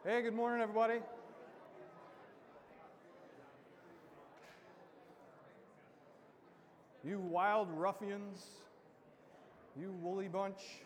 Hey, good morning, everybody. You wild ruffians, you woolly bunch.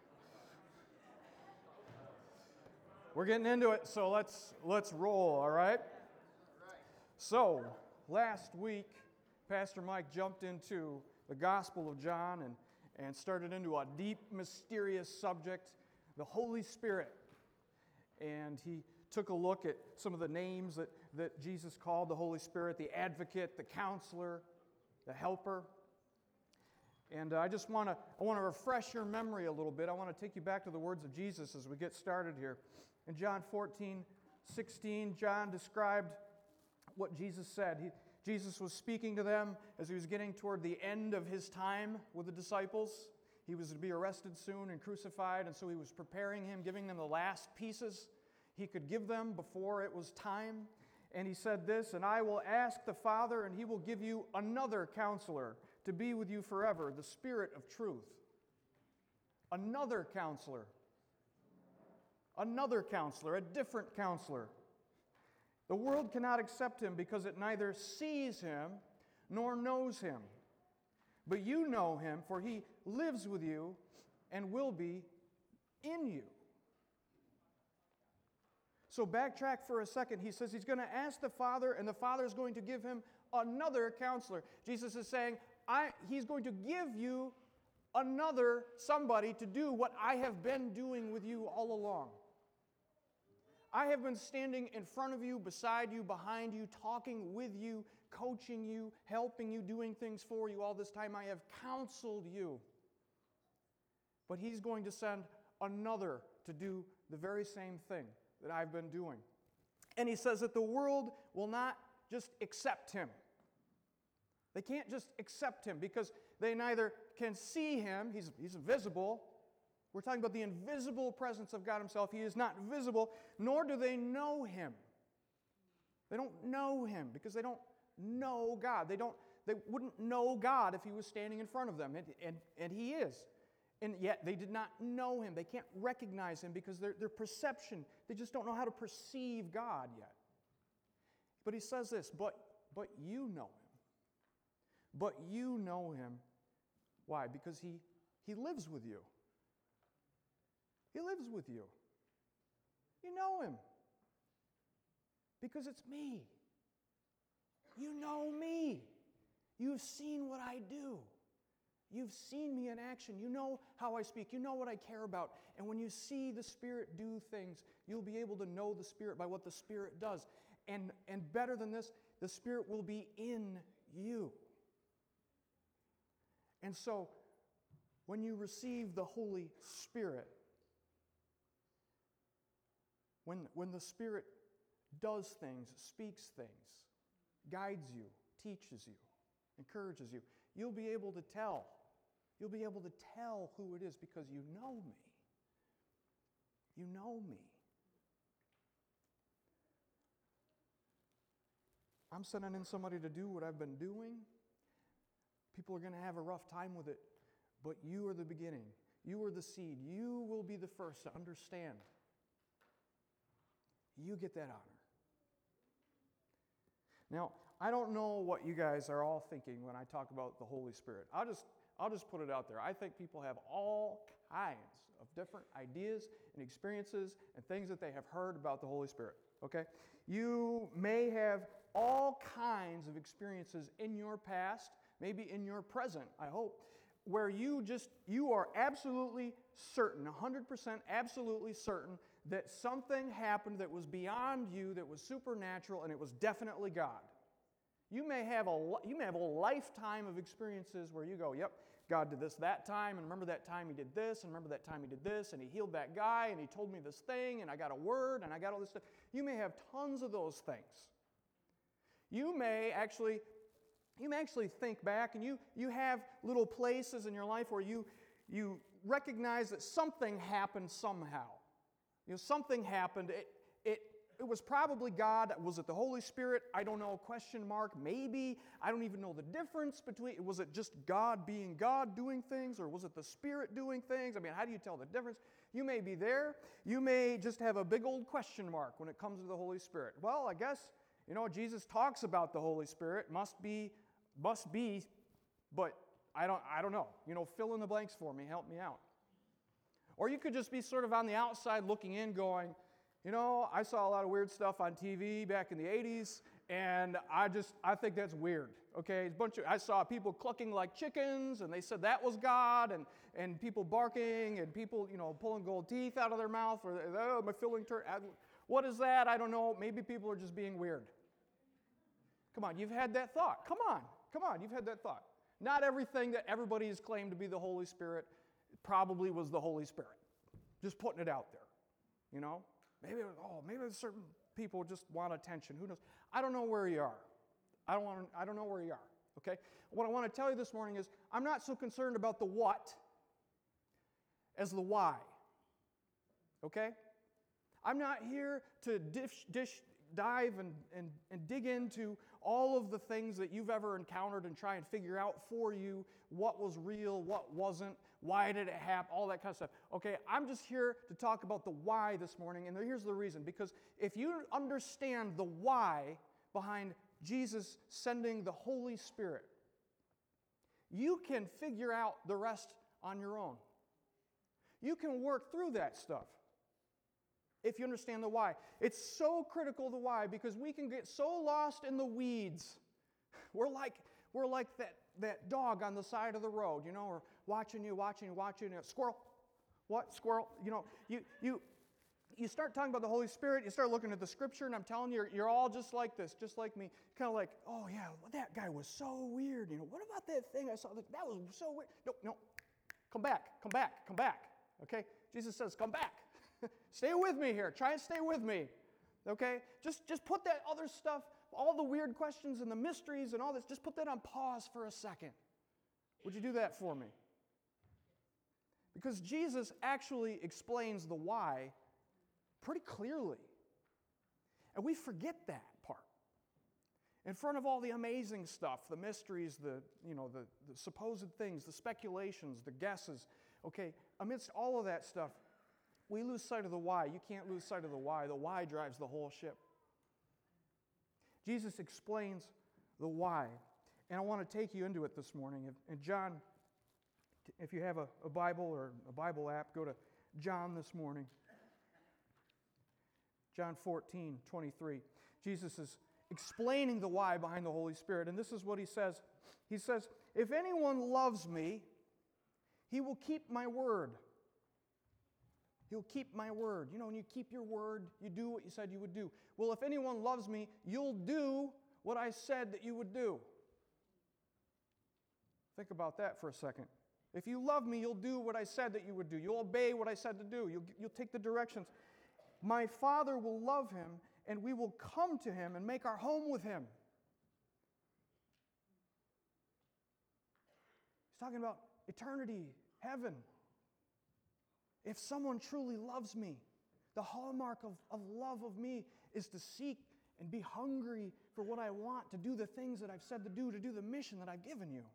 We're getting into it, so let's roll, all right? So, last week, Pastor Mike jumped into the Gospel of John and started into a deep, mysterious subject, the Holy Spirit. And he took a look at some of the names that Jesus called the Holy Spirit, the Advocate, the Counselor, the Helper. And I want to refresh your memory a little bit. I want to take you back to the words of Jesus as we get started here. In John 14:16, John described what Jesus said. Jesus was speaking to them as he was getting toward the end of his time with the disciples. He was to be arrested soon and crucified, and so he was preparing him, giving them the last pieces he could give them before it was time. And he said this, "And I will ask the Father, and he will give you another counselor to be with you forever, the Spirit of truth." Another counselor. Another counselor, a different counselor. The world cannot accept him because it neither sees him nor knows him. But you know him, for he lives with you and will be in you. So backtrack for a second. He says he's going to ask the Father, and the Father is going to give him another counselor. Jesus is saying, he's going to give you another somebody to do what I have been doing with you all along. I have been standing in front of you, beside you, behind you, talking with you, coaching you, helping you, doing things for you all this time. I have counseled you. But he's going to send another to do the very same thing that I've been doing. And he says that the world will not just accept him. They can't just accept him because they neither can see him, he's invisible. We're talking about the invisible presence of God himself. He is not visible, nor do they know him. They don't know him because they don't know God. They wouldn't know God if he was standing in front of them, and he is. And yet they did not know him. They can't recognize him because their perception, they just don't know how to perceive God yet. But he says this, but you know him. But you know him. Why? Because he lives with you. He lives with you. You know him. Because it's me. You know me. You've seen what I do. You've seen me in action. You know how I speak. You know what I care about. And when you see the Spirit do things, you'll be able to know the Spirit by what the Spirit does. And better than this, the Spirit will be in you. And so, when you receive the Holy Spirit, when the Spirit does things, speaks things, guides you, teaches you, encourages you, you'll be able to tell. You'll be able to tell who it is because you know me. You know me. I'm sending in somebody to do what I've been doing. People are going to have a rough time with it, but you are the beginning. You are the seed. You will be the first to understand. You get that honor. Now, I don't know what you guys are all thinking when I talk about the Holy Spirit. I'll just put it out there. I think people have all kinds of different ideas and experiences and things that they have heard about the Holy Spirit. Okay? You may have all kinds of experiences in your past, maybe in your present, I hope, where you are absolutely certain, 100% absolutely certain that something happened that was beyond you, that was supernatural, and it was definitely God. You may have a lifetime of experiences where you go, yep, God did this that time, and remember that time He did this, and remember that time He did this, and He healed that guy, and He told me this thing, and I got a word, and I got all this stuff. You may have tons of those things. You may actually think back, and you have little places in your life where you recognize that something happened somehow. Something happened. it was probably God. Was it the Holy Spirit? I don't know, question mark, maybe. I don't even know the difference between, was it just God being God doing things, or was it the Spirit doing things? I mean, how do you tell the difference? You may be there. You may just have a big old question mark when it comes to the Holy Spirit. Well, I guess, Jesus talks about the Holy Spirit, must be, but I don't know. Fill in the blanks for me, help me out. Or you could just be sort of on the outside looking in going, I saw a lot of weird stuff on TV back in the 80s, and I think that's weird, okay? I saw people clucking like chickens, and they said that was God, and people barking, and people, pulling gold teeth out of their mouth, or, oh, my filling turned, what is that? I don't know. Maybe people are just being weird. Come on, you've had that thought. Come on, you've had that thought. Not everything that everybody has claimed to be the Holy Spirit probably was the Holy Spirit. Just putting it out there, Maybe certain people just want attention. Who knows? I don't know where you are. I don't know where you are. Okay? What I want to tell you this morning is I'm not so concerned about the what as the why. Okay? I'm not here to dive and dig into all of the things that you've ever encountered and try and figure out for you what was real, what wasn't, why did it happen, all that kind of stuff. Okay, I'm just here to talk about the why this morning, and here's the reason. Because if you understand the why behind Jesus sending the Holy Spirit, you can figure out the rest on your own. You can work through that stuff if you understand the why. It's so critical, the why, because we can get so lost in the weeds. We're like that dog on the side of the road, or watching you, squirrel. What? Squirrel. You start talking about the Holy Spirit, you start looking at the Scripture, and I'm telling you, you're all just like this, just like me. Kind of like, oh yeah, that guy was so weird. What about that thing I saw? That was so weird. No. Come back. Okay? Jesus says, come back. Stay with me here. Try and stay with me. Okay? Just put that other stuff, all the weird questions and the mysteries and all this, just put that on pause for a second. Would you do that for me? Because Jesus actually explains the why pretty clearly. And we forget that part. In front of all the amazing stuff, the mysteries, the supposed things, the speculations, the guesses, okay, amidst all of that stuff, we lose sight of the why. You can't lose sight of the why. The why drives the whole ship. Jesus explains the why. And I want to take you into it this morning. And John, if you have a Bible or a Bible app, go to John this morning. John 14:23. Jesus is explaining the why behind the Holy Spirit. And this is what he says. He says, if anyone loves me, he will keep my word. He'll keep my word. When you keep your word, you do what you said you would do. Well, if anyone loves me, you'll do what I said that you would do. Think about that for a second. If you love me, you'll do what I said that you would do. You'll obey what I said to do. You'll take the directions. My Father will love him, and we will come to him and make our home with him. He's talking about eternity, heaven. If someone truly loves me, the hallmark of love of me is to seek and be hungry for what I want, to do the things that I've said to do the mission that I've given you.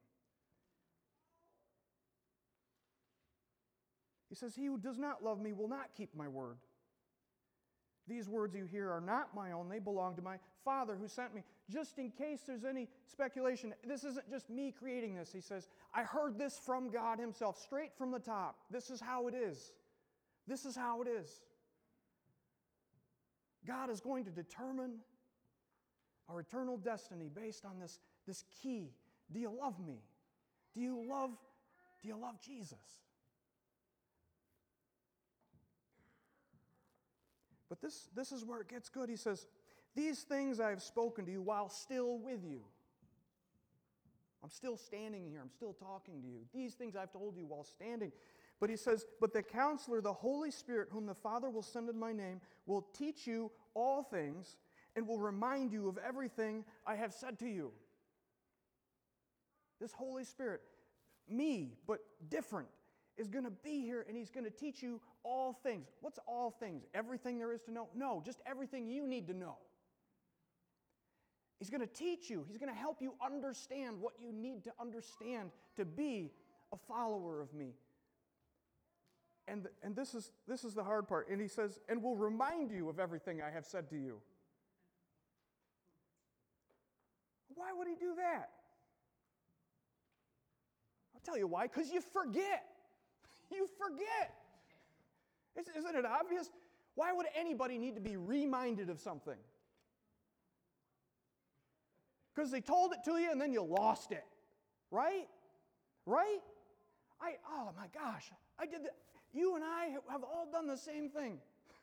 He says, he who does not love me will not keep my word. These words you hear are not my own. They belong to my Father who sent me. Just in case there's any speculation, this isn't just me creating this. He says, I heard this from God himself, straight from the top. This is how it is. This is how it is. God is going to determine our eternal destiny based on this key. Do you love me? Do you love Jesus? But this is where it gets good. He says, these things I have spoken to you while still with you. I'm still standing here. I'm still talking to you. These things I've told you while standing. But he says, but the Counselor, the Holy Spirit, whom the Father will send in my name, will teach you all things and will remind you of everything I have said to you. This Holy Spirit, me, but different. is going to be here, and He's going to teach you all things. What's all things? Everything there is to know? No, just everything you need to know. He's going to teach you. He's going to help you understand what you need to understand to be a follower of me. And this is the hard part. And He says, and will remind you of everything I have said to you. Why would He do that? I'll tell you why. Because you forget. You forget. Isn't it obvious? Why would anybody need to be reminded of something? Because they told it to you and then you lost it. Right? Right? Oh my gosh, I did that. You and I have all done the same thing.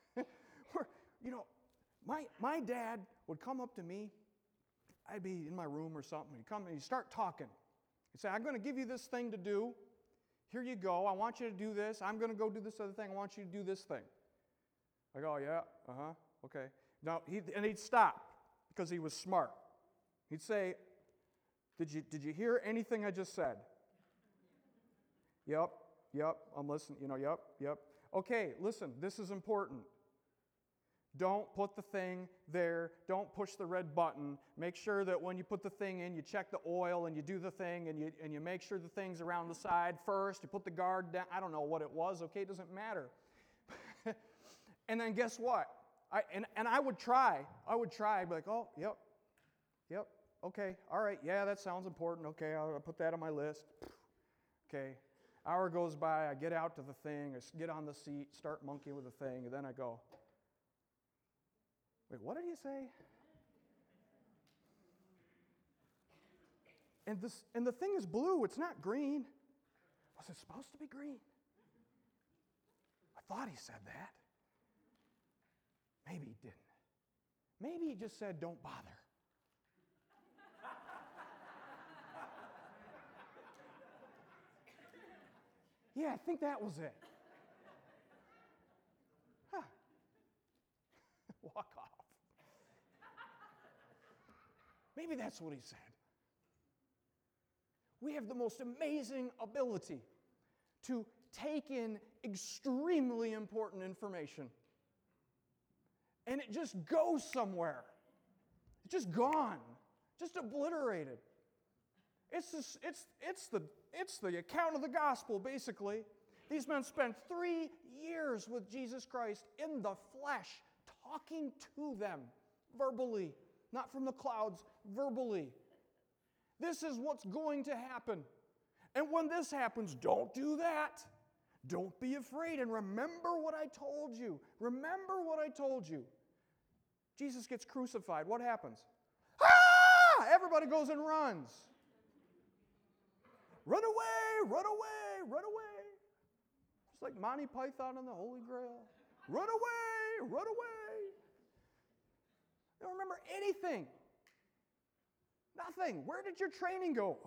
My dad would come up to me. I'd be in my room or something. He'd come and he'd start talking. He'd say, I'm going to give you this thing to do. Here you go. I want you to do this. I'm going to go do this other thing. I want you to do this thing. I go, yeah, okay. Now, he'd stop because he was smart. He'd say, did you hear anything I just said? Yep, I'm listening. Yep. Okay, listen, this is important. Don't put the thing there. Don't push the red button. Make sure that when you put the thing in, you check the oil and you do the thing and you make sure the thing's around the side first. You put the guard down. I don't know what it was. Okay, it doesn't matter. And then guess what? I would try. I'd be like, oh, yep, okay, all right, yeah, that sounds important. Okay, I'll put that on my list. Okay, hour goes by. I get out to the thing. I get on the seat, start monkeying with the thing, and then I go, wait, what did he say? And the thing is blue. It's not green. Was it supposed to be green? I thought he said that. Maybe he didn't. Maybe he just said, don't bother. Yeah, I think that was it. Huh. Walk off. Maybe that's what he said. We have the most amazing ability to take in extremely important information, and it just goes somewhere. It's just gone, just obliterated. It's the account of the gospel, basically. These men spent 3 years with Jesus Christ in the flesh, talking to them verbally, not from the clouds, verbally. This is what's going to happen. And when this happens, don't do that. Don't be afraid. And remember what I told you. Remember what I told you. Jesus gets crucified. What happens? Ah! Everybody goes and runs. Run away, run away, run away. It's like Monty Python and the Holy Grail. Run away, run away. They don't remember anything. Nothing. Where did your training go?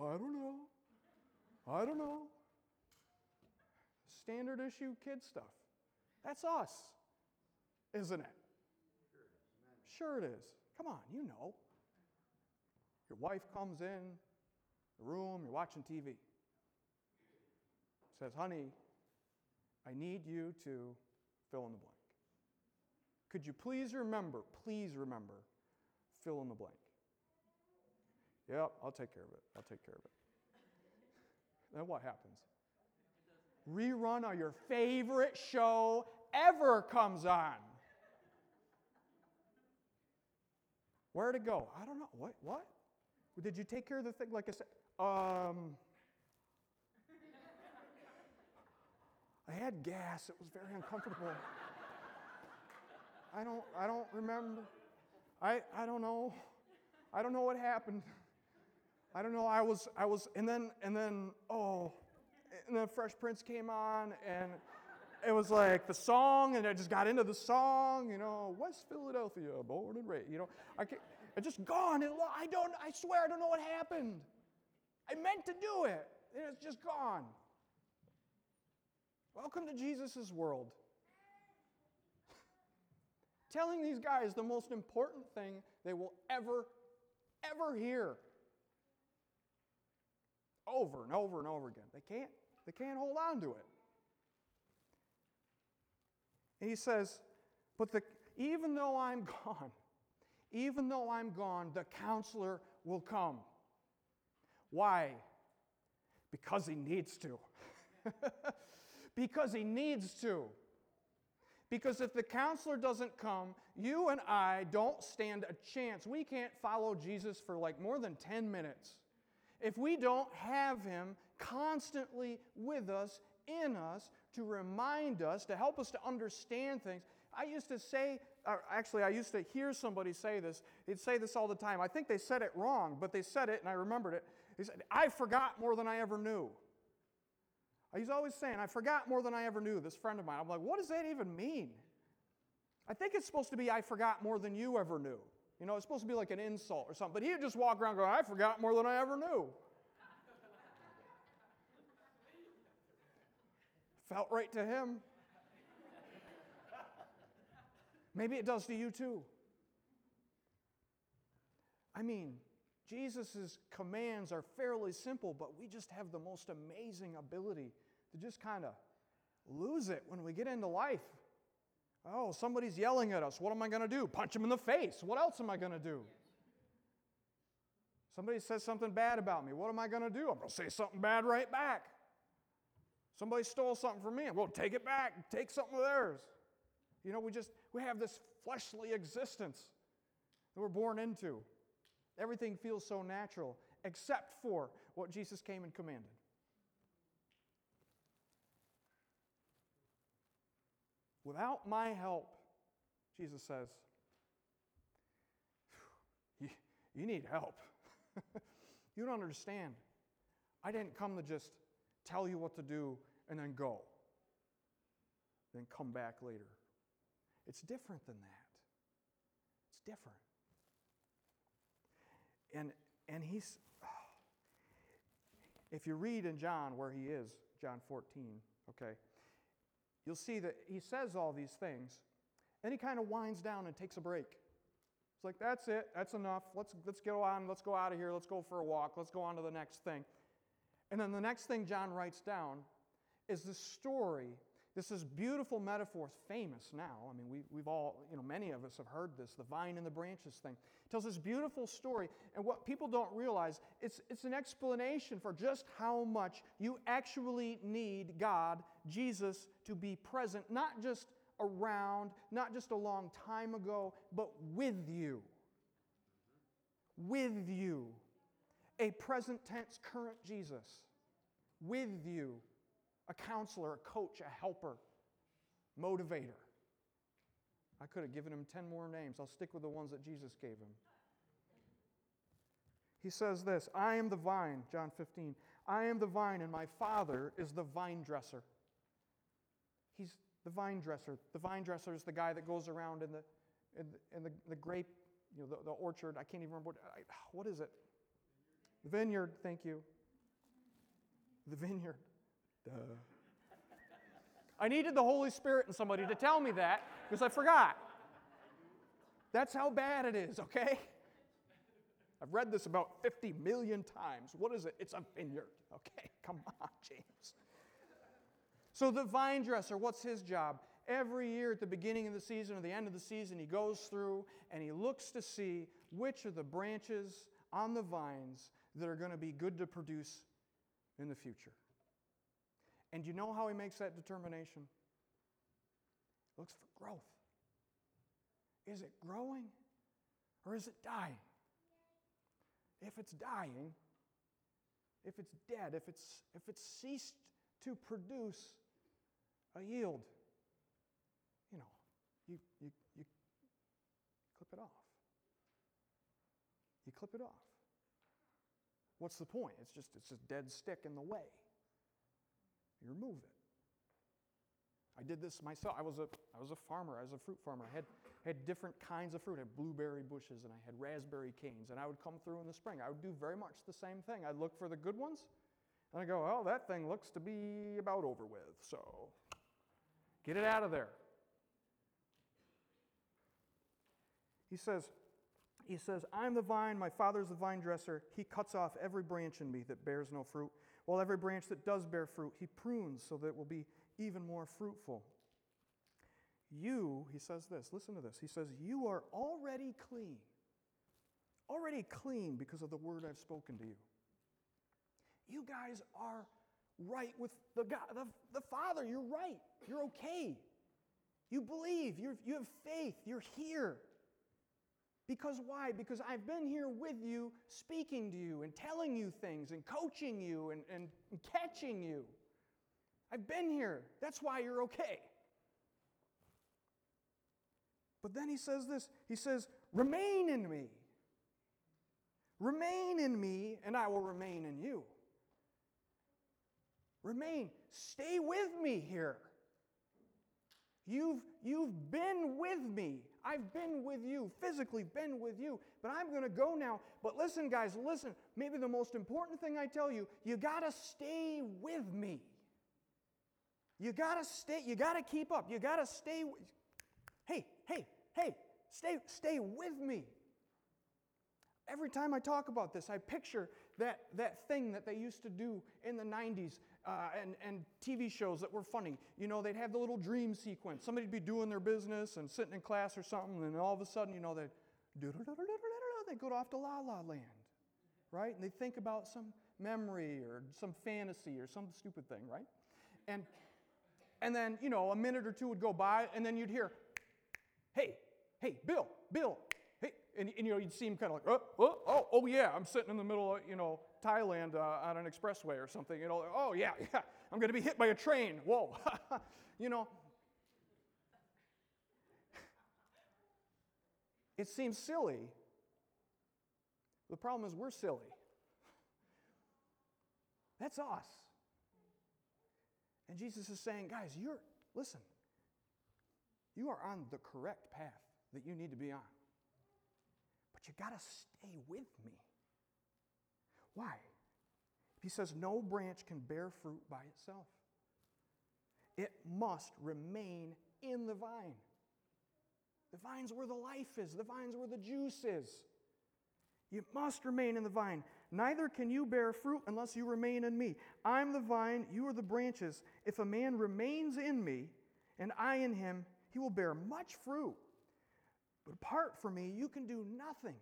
I don't know. Standard issue kid stuff. That's us, isn't it? Sure it is. Come on, you know. Your wife comes in the room, you're watching TV. Says, honey, I need you to fill in the blank. Could you please remember, fill in the blank. Yep, I'll take care of it. Then what happens? Rerun of your favorite show ever comes on. Where'd it go? I don't know. What? Did you take care of the thing? Like I said, I had gas. It was very uncomfortable. I don't remember. I don't know. I don't know what happened. I don't know. I was, and then, Fresh Prince came on, and it was like the song, and I just got into the song, West Philadelphia, born and raised, I just gone. I swear I don't know what happened. I meant to do it, and it's just gone. Welcome to Jesus' world. Telling these guys the most important thing they will ever hear. Over and over and over again. They can't hold on to it. And he says, even though I'm gone, the counselor will come. Why? Because he needs to. Because he needs to. Because if the counselor doesn't come, you and I don't stand a chance. We can't follow Jesus for like more than 10 minutes if we don't have him constantly with us, in us, to remind us, to help us to understand things. I used to hear somebody say this. They'd say this all the time. I think they said it wrong, but they said it and I remembered it. He said, I forgot more than I ever knew. He's always saying, I forgot more than I ever knew, this friend of mine. I'm like, what does that even mean? I think it's supposed to be, I forgot more than you ever knew. You know, it's supposed to be like an insult or something. But he would just walk around going, I forgot more than I ever knew. Felt right to him. Maybe it does to you too. I mean, Jesus' commands are fairly simple, but we just have the most amazing ability to just kind of lose it when we get into life. Oh, somebody's yelling at us. What am I going to do? Punch him in the face. What else am I going to do? Somebody says something bad about me. What am I going to do? I'm going to say something bad right back. Somebody stole something from me. I'm going to take it back. Take something of theirs. You know, we have this fleshly existence that we're born into. Everything feels so natural, except for what Jesus came and commanded. Without my help, Jesus says, you need help. You don't understand. I didn't come to just tell you what to do and then go. Then come back later. It's different than that. It's different. And he's, if you read in John where he is, John 14, okay, you'll see that he says all these things, and he kind of winds down and takes a break. It's like, that's it, that's enough, let's go on, let's go out of here, let's go for a walk, let's go on to the next thing. And then the next thing John writes down is the story. This is beautiful metaphor, famous now. I mean, we've all, many of us have heard this, the vine and the branches thing. It tells this beautiful story, and what people don't realize, it's an explanation for just how much you actually need God, Jesus, to be present, not just around, not just a long time ago, but with you. With you. A present tense, current Jesus. With you. A counselor, a coach, a helper, motivator. I could have given him 10 more names. I'll stick with the ones that Jesus gave him. He says this, I am the vine, John 15. I am the vine, and my Father is the vine dresser. He's the vine dresser. The vine dresser is the guy that goes around in the grape, the orchard. I can't even remember what is it? The vineyard, thank you. The vineyard. Duh. I needed the Holy Spirit and somebody to tell me that because I forgot. That's how bad it is, okay? I've read this about 50 million times. What is it? It's a vineyard. Okay, come on, James. So the vine dresser, what's his job? Every year at the beginning of the season or the end of the season, he goes through and he looks to see which are the branches on the vines that are going to be good to produce in the future. And you know how he makes that determination? He looks for growth. Is it growing or is it dying? If it's dying, if it's dead, if it's ceased to produce a yield, you clip it off. You clip it off. What's the point? It's just dead stick in the way. You remove it. I did this myself. I was a farmer. I was a fruit farmer. I had different kinds of fruit. I had blueberry bushes and I had raspberry canes. And I would come through in the spring. I would do very much the same thing. I'd look for the good ones. And I go, oh, that thing looks to be about over with. So get it out of there. He says, I'm the vine, my Father's the vine dresser. He cuts off every branch in me that bears no fruit, while every branch that does bear fruit, he prunes so that it will be even more fruitful. he says this, listen to this. He says, you are already clean. Already clean because of the word I've spoken to you. You guys are right with the Father. You're right. You're okay. You believe. You have faith. You're here. Because why? Because I've been here with you, speaking to you and telling you things and coaching you and catching you. I've been here. That's why you're okay. But then he says this. He says, remain in me. Remain in me, and I will remain in you. Remain. Stay with me here. You've been with me. I've been with you, physically been with you, but I'm going to go now. But listen, guys, listen. Maybe the most important thing I tell you, you got to stay with me. You got to stay, you got to keep up. You got to stay. Hey, stay with me. Every time I talk about this, I picture that thing that they used to do in the 90s and TV shows that were funny. You know, they'd have the little dream sequence. Somebody'd be doing their business and sitting in class or something, and all of a sudden, you know, they'd go off to La La Land, right? And they'd think about some memory or some fantasy or some stupid thing, right? And then, you know, a minute or two would go by, and then you'd hear, hey, Bill, hey, and you know, you'd see him kind of like, oh yeah, I'm sitting in the middle of, you know, Thailand on an expressway or something, you know, oh yeah, I'm going to be hit by a train, whoa, you know. It seems silly. The problem is we're silly. That's us. And Jesus is saying, guys, listen, you are on the correct path that you need to be on. But you got to stay with me. Why? He says, no branch can bear fruit by itself. It must remain in the vine. The vine's where the life is. The vine's where the juice is. You must remain in the vine. Neither can you bear fruit unless you remain in me. I'm the vine, you are the branches. If a man remains in me, and I in him, he will bear much fruit. But apart from me, you can do nothing.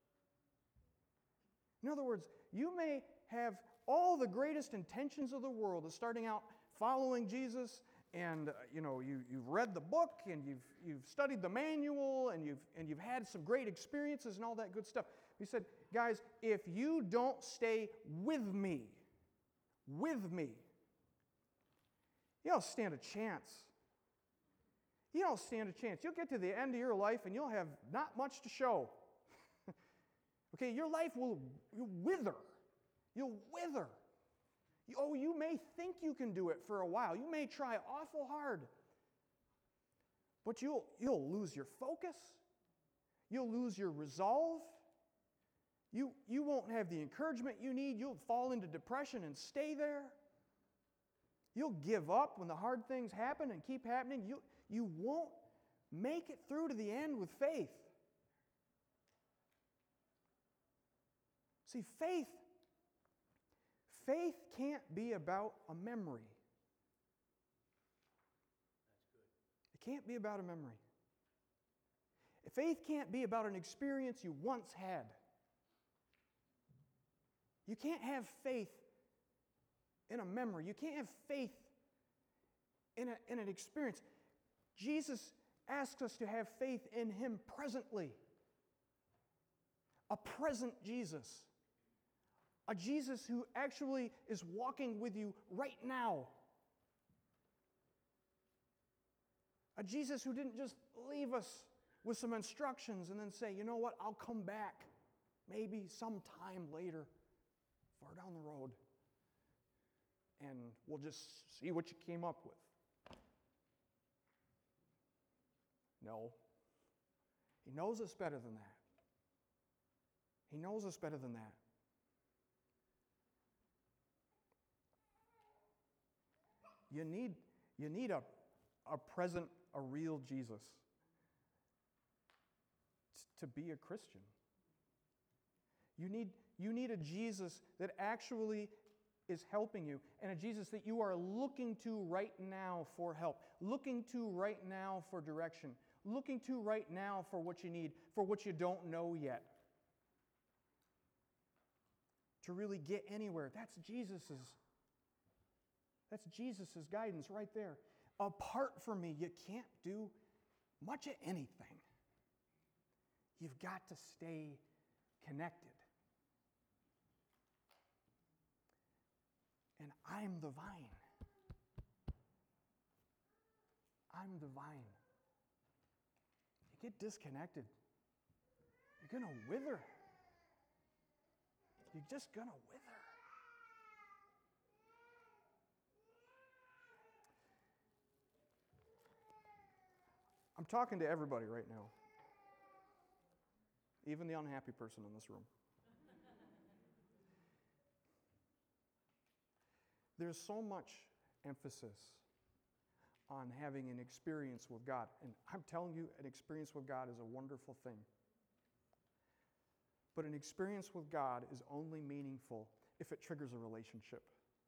In other words, you may have all the greatest intentions of the world of starting out following Jesus, and you know, you've read the book, and you've studied the manual, and you've had some great experiences and all that good stuff. He said, guys, if you don't stay with me, you don't stand a chance. You don't stand a chance. You'll get to the end of your life and you'll have not much to show. Okay, your life will wither. You'll wither. You may think you can do it for a while. You may try awful hard. But you'll lose your focus. You'll lose your resolve. You won't have the encouragement you need. You'll fall into depression and stay there. You'll give up when the hard things happen and keep happening. You won't make it through to the end with faith. See, faith can't be about a memory. It can't be about a memory. Faith can't be about an experience you once had. You can't have faith in a memory. You can't have faith in an experience. Jesus asks us to have faith in Him presently. A present Jesus. A Jesus who actually is walking with you right now. A Jesus who didn't just leave us with some instructions and then say, you know what, I'll come back maybe sometime later, far down the road, and we'll just see what you came up with. No. He knows us better than that. He knows us better than that. You need a present, a real Jesus to be a Christian. You need a Jesus that actually is helping you, and a Jesus that you are looking to right now for help, looking to right now for direction, looking to right now for what you need, for what you don't know yet. To really get anywhere. That's Jesus's guidance right there. Apart from me, you can't do much of anything. You've got to stay connected. And I'm the vine. I'm the vine. You get disconnected, you're going to wither. You're just going to wither. I'm talking to everybody right now, even the unhappy person in this room. There's so much emphasis on having an experience with God. And I'm telling you, an experience with God is a wonderful thing. But an experience with God is only meaningful if it triggers a relationship.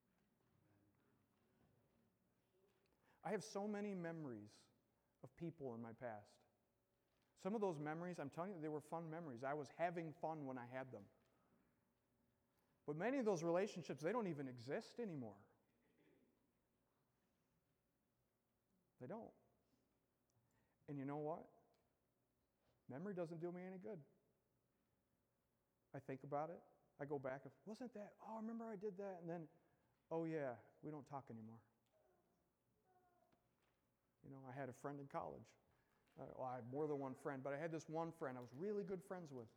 I have so many memories of people in my past. Some of those memories, I'm telling you, they were fun memories. I was having fun when I had them. But many of those relationships, they don't even exist anymore. They don't. And you know what? Memory doesn't do me any good. I think about it. I go back. Wasn't that? Oh, remember I did that? And then, oh yeah, we don't talk anymore. You know, I had a friend in college. Well, I had more than one friend, but I had this one friend I was really good friends with.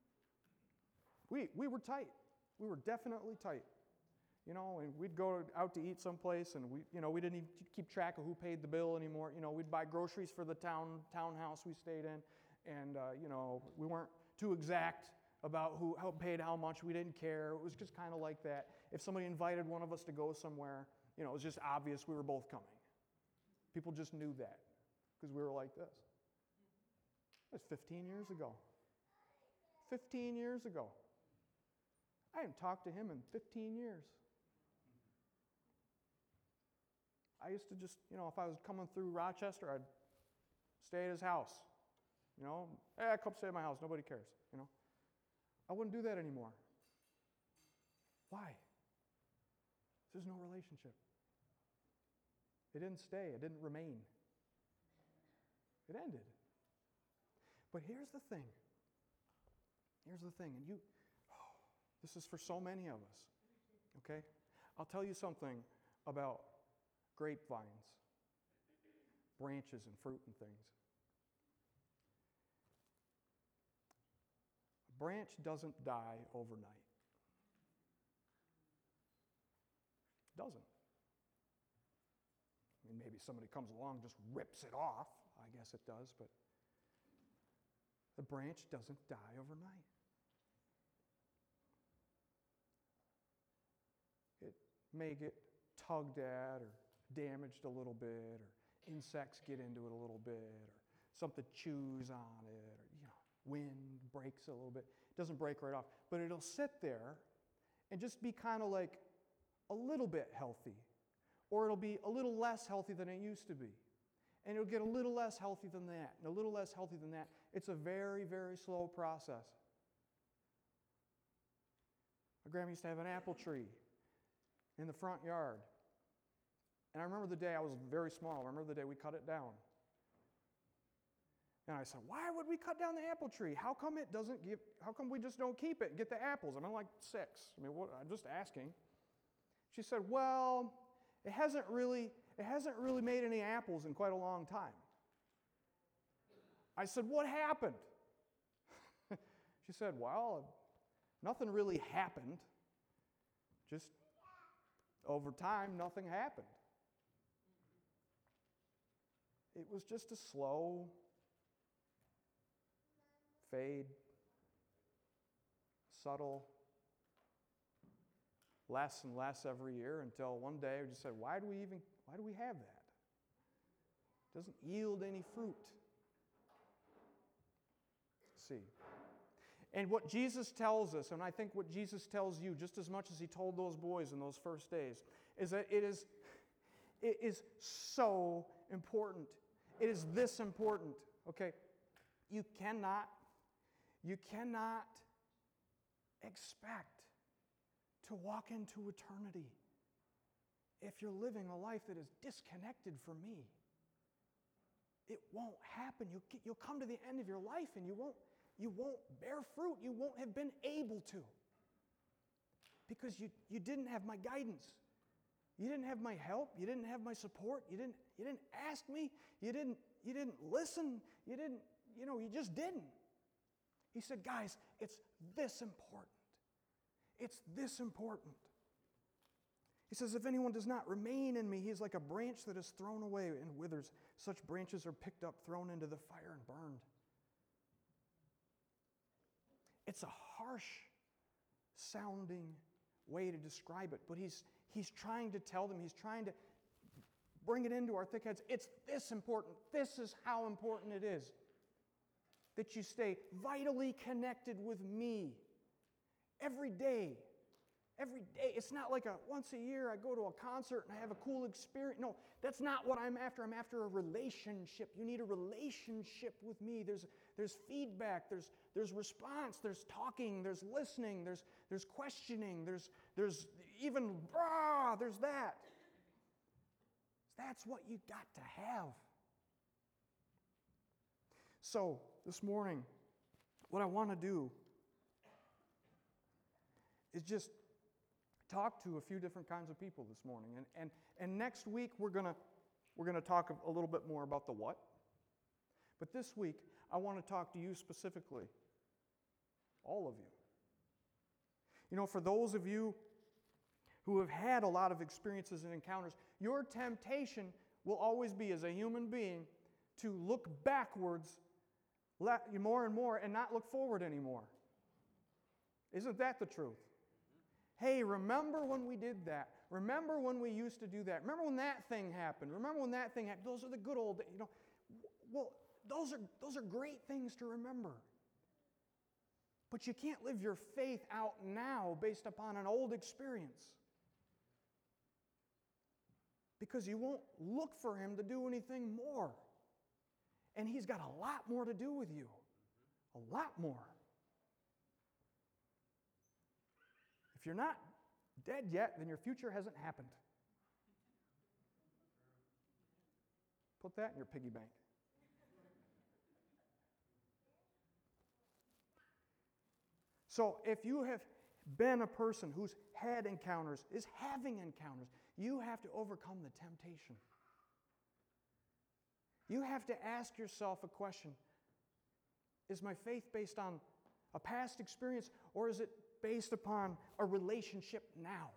We were tight. We were definitely tight. You know, and we'd go out to eat someplace, and we didn't even keep track of who paid the bill anymore. You know, we'd buy groceries for the townhouse we stayed in, and we weren't too exact about who paid how much. We didn't care. It was just kind of like that. If somebody invited one of us to go somewhere, it was just obvious we were both coming. People just knew that because we were like this. That was 15 years ago. 15 years ago. I hadn't talked to him in 15 years. I used to just, if I was coming through Rochester, I'd stay at his house. Hey, come stay at my house. Nobody cares, I wouldn't do that anymore. Why? There's no relationship. It didn't stay. It didn't remain. It ended. But here's the thing. And this is for so many of us, okay? I'll tell you something about grapevines, branches and fruit and things. A branch doesn't die overnight. It doesn't. I mean, maybe somebody comes along and just rips it off. I guess it does, but the branch doesn't die overnight. It may get tugged at or damaged a little bit, or insects get into it a little bit, or something chews on it, or wind breaks a little bit. It doesn't break right off, but it'll sit there and just be kind of like a little bit healthy, or it'll be a little less healthy than it used to be. And it'll get a little less healthy than that, and a little less healthy than that. It's a very, very slow process. My grandma used to have an apple tree in the front yard. And I remember the day, I was very small, I remember the day we cut it down. And I said, why would we cut down the apple tree? How come we just don't keep it and get the apples? I'm like 6. I'm just asking. She said, well, it hasn't really made any apples in quite a long time. I said, what happened? She said, well, nothing really happened. Just over time, nothing happened. It was just a slow fade, subtle, less and less every year, until one day we just said, why do we have that? It doesn't yield any fruit. See, And what Jesus tells us, and I think what Jesus tells you just as much as he told those boys in those first days, is that it is so important. It is this important, okay? You cannot expect to walk into eternity if you're living a life that is disconnected from me. It won't happen. You'll come to the end of your life and you won't bear fruit. You won't have been able to. Because you didn't have my guidance. You didn't have my help. You didn't have my support. You didn't ask me. You didn't listen. You just didn't. He said, guys, it's this important. It's this important. He says, if anyone does not remain in me, he is like a branch that is thrown away and withers. Such branches are picked up, thrown into the fire, and burned. It's a harsh sounding way to describe it, but he's trying to tell them, he's trying to bring it into our thick heads. It's this important. This is how important it is that you stay vitally connected with me every day. Every day. It's not like once a year I go to a concert and I have a cool experience. No, that's not what I'm after. I'm after a relationship. You need a relationship with me. There's feedback. There's response. There's talking. There's listening. There's questioning. There's even there's that. That's what you got to have. So this morning, what I want to do is just talk to a few different kinds of people this morning. And next week we're gonna talk a little bit more about the what. But this week I want to talk to you specifically. All of you. You know, for those of you who have had a lot of experiences and encounters, your temptation will always be, as a human being, to look backwards more and more and not look forward anymore. Isn't that the truth? Hey, remember when we did that? Remember when we used to do that? Remember when that thing happened? Remember when that thing happened? Those are the good old, well, those are great things to remember. But you can't live your faith out now based upon an old experience. Because you won't look for him to do anything more. And he's got a lot more to do with you. A lot more. If you're not dead yet, then your future hasn't happened. Put that in your piggy bank. So if you have been a person who's had encounters, is having encounters, you have to overcome the temptation. You have to ask yourself a question. Is my faith based on a past experience, or is it based upon a relationship now?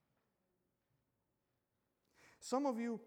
Some of you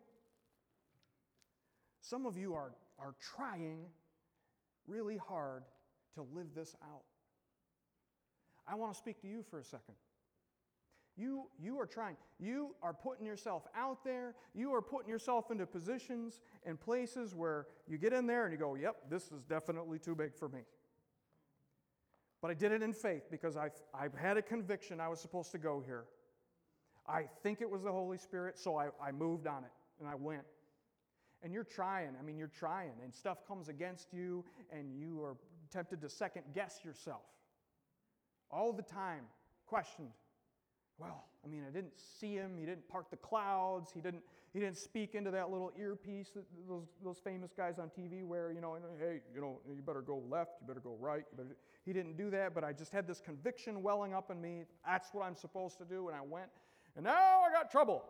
are trying really hard to live this out. I want to speak to you for a second. You are trying. You are putting yourself out there. You are putting yourself into positions and places where you get in there and you go, yep, this is definitely too big for me. But I did it in faith because I've had a conviction I was supposed to go here. I think it was the Holy Spirit, so I moved on it and I went. And you're trying, and stuff comes against you and you are tempted to second guess yourself. All the time, questioned. Well, I didn't see him. He didn't part the clouds. He didn't speak into that little earpiece that those famous guys on TV wear. Hey, you better go left. You better go right. He didn't do that, but I just had this conviction welling up in me. That's what I'm supposed to do, and I went. And now I got trouble.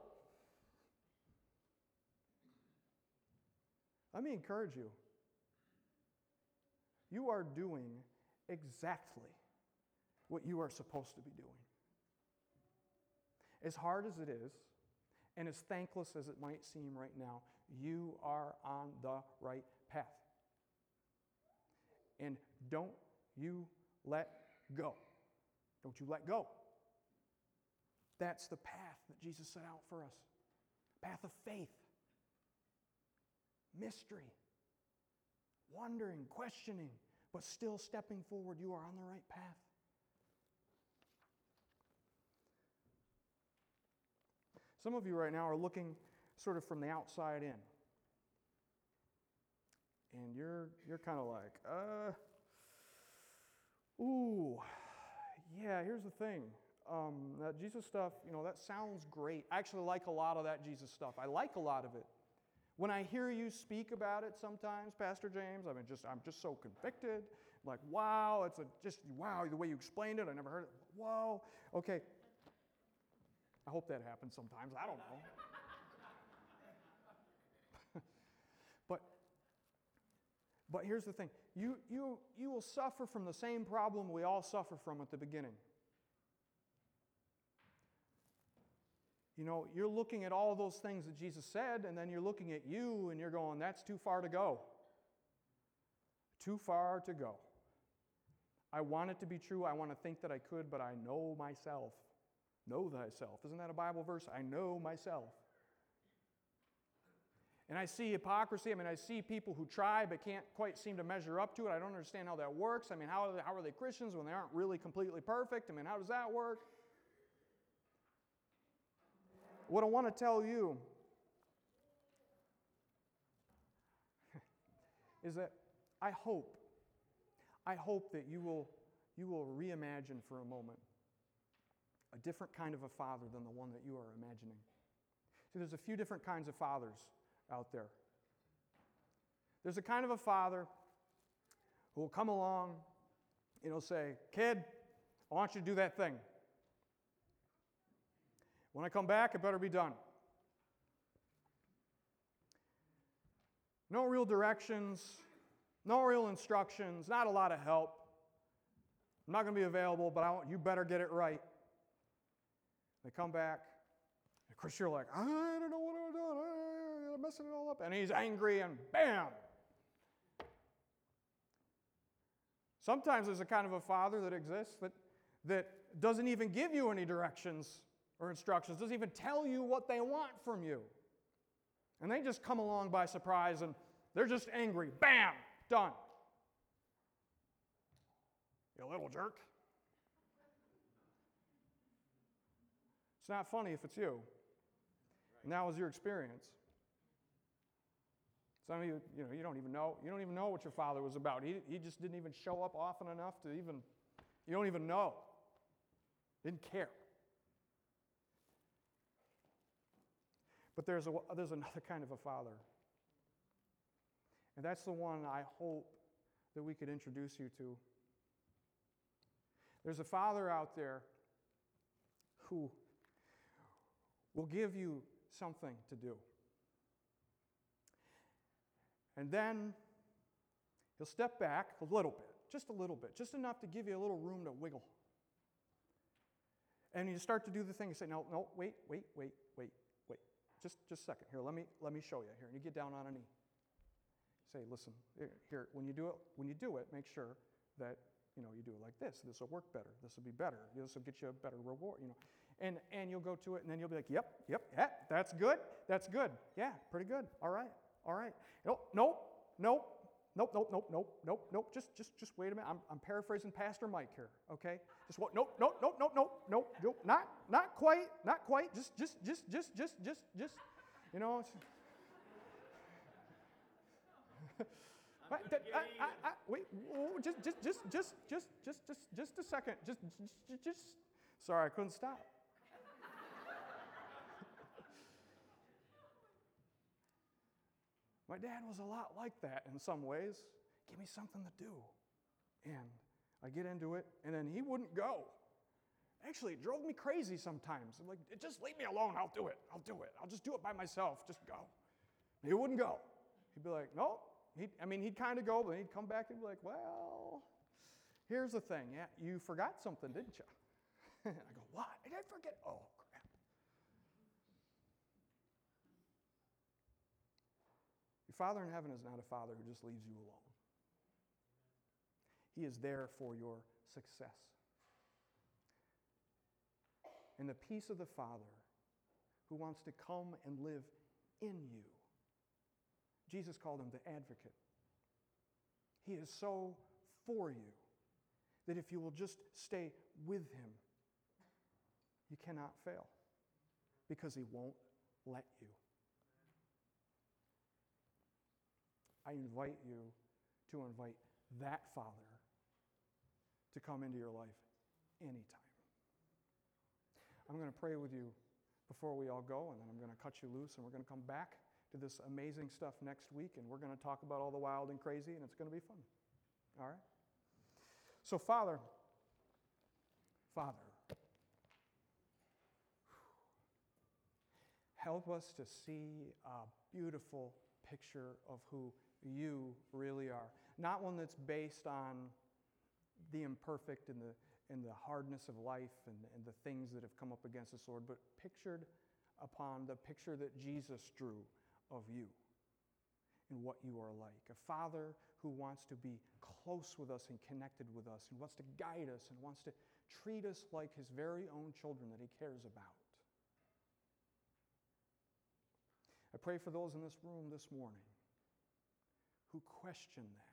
Let me encourage you. You are doing exactly what you are supposed to be doing. As hard as it is, and as thankless as it might seem right now, you are on the right path. And don't you let go. Don't you let go. That's the path that Jesus set out for us. Path of faith. Mystery. Wondering, questioning, but still stepping forward, you are on the right path. Some of you right now are looking sort of from the outside in. And you're kind of like, here's the thing. That Jesus stuff, that sounds great. I actually like a lot of that Jesus stuff. I like a lot of it. When I hear you speak about it sometimes, Pastor James, I'm just so convicted. Like, wow, wow, the way you explained it, I never heard it. Whoa, okay. I hope that happens sometimes. I don't know. But here's the thing. You will suffer from the same problem we all suffer from at the beginning. You're looking at all those things that Jesus said, and then you're looking at you, and you're going, that's too far to go. Too far to go. I want it to be true. I want to think that I could, but I know myself. Know thyself. Isn't that a Bible verse? I know myself. And I see hypocrisy. I see people who try but can't quite seem to measure up to it. I don't understand how that works. How are they Christians when they aren't really completely perfect? How does that work? What I want to tell you is that I hope that you will reimagine for a moment a different kind of a father than the one that you are imagining. See, there's a few different kinds of fathers out there. There's a kind of a father who will come along, say, kid, I want you to do that thing. When I come back, it better be done. No real directions, no real instructions, not a lot of help. I'm not going to be available, but you better get it right. They come back, and of course you're like, I don't know what I'm doing, I'm messing it all up. And he's angry, and bam! Sometimes there's a kind of a father that exists that doesn't even give you any directions or instructions, doesn't even tell you what they want from you. And they just come along by surprise, and they're just angry. Bam! Done. You little jerk. It's not funny if it's you. And that was your experience. Some of you, you don't even know what your father was about. He just didn't even show up often enough to even, you don't even know. Didn't care. But there's another kind of a father. And that's the one I hope that we could introduce you to. There's a father out there who will give you something to do. And then he'll step back a little bit, just enough to give you a little room to wiggle. And you start to do the thing, you say, no, wait. Just a second. Here, let me show you. Here, and you get down on a knee. Say, listen, here, when you do it, make sure that you do it like this. This will work better. This will be better. This will get you a better reward. And you'll go to it, and then you'll be like, yep, yeah, that's good. Yeah, pretty good. All right. Nope. Just wait a minute. I'm paraphrasing Pastor Mike here. Okay. Just what? Nope. Not quite. Just. Wait. Just a second. Just. Sorry, I couldn't stop. My dad was a lot like that in some ways. Give me something to do. And I get into it, and then he wouldn't go. Actually, it drove me crazy sometimes. I'm like, just leave me alone. I'll do it. I'll just do it by myself. Just go. He wouldn't go. He'd be like, no. He'd kind of go, but he'd come back and be like, well, here's the thing. Yeah, you forgot something, didn't you? I go, what? I didn't forget. Oh, crap. Your Father in heaven is not a father who just leaves you alone. He is there for your success. And the peace of the Father who wants to come and live in you. Jesus called him the advocate. He is so for you. That if you will just stay with Him, you cannot fail, because He won't let you. I invite you to invite that Father to come into your life anytime. I'm going to pray with you before we all go, and then I'm going to cut you loose, and we're going to come back to this amazing stuff next week, and we're going to talk about all the wild and crazy, and it's going to be fun. All right? So, Father, help us to see a beautiful picture of who you really are. Not one that's based on the imperfect and the hardness of life and the things that have come up against us, Lord, but pictured upon the picture that Jesus drew of you and what you are like. A Father who wants to be close with us and connected with us and wants to guide us and wants to treat us like His very own children that He cares about. I pray for those in this room this morning who question that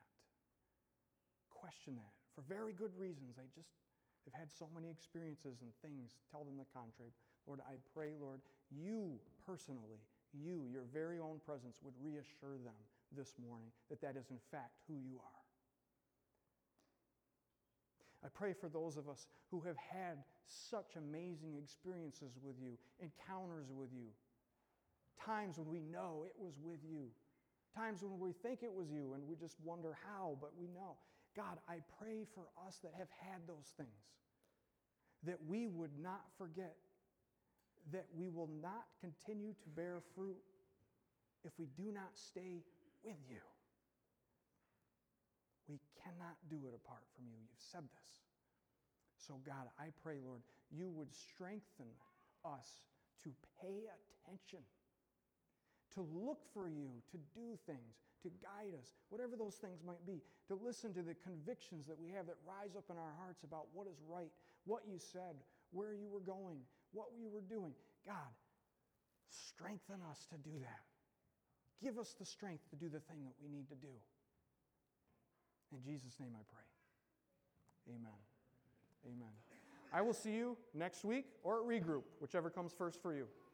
for very good reasons. They've had so many experiences and things tell them the contrary. Lord, I pray, Lord, you personally, your very own presence would reassure them this morning that that is in fact who you are. I pray for those of us who have had such amazing experiences with you, encounters with you, times when we know it was with you, times when we think it was you and we just wonder how, but we know. God, I pray for us that have had those things, that we would not forget, that we will not continue to bear fruit if we do not stay with you. We cannot do it apart from you. You've said this. So God, I pray, Lord, you would strengthen us to pay attention, to look for you, to do things, to guide us, whatever those things might be, to listen to the convictions that we have that rise up in our hearts about what is right, what you said, where you were going, what you were doing. God, strengthen us to do that. Give us the strength to do the thing that we need to do. In Jesus' name I pray. Amen. Amen. I will see you next week or at regroup, whichever comes first for you.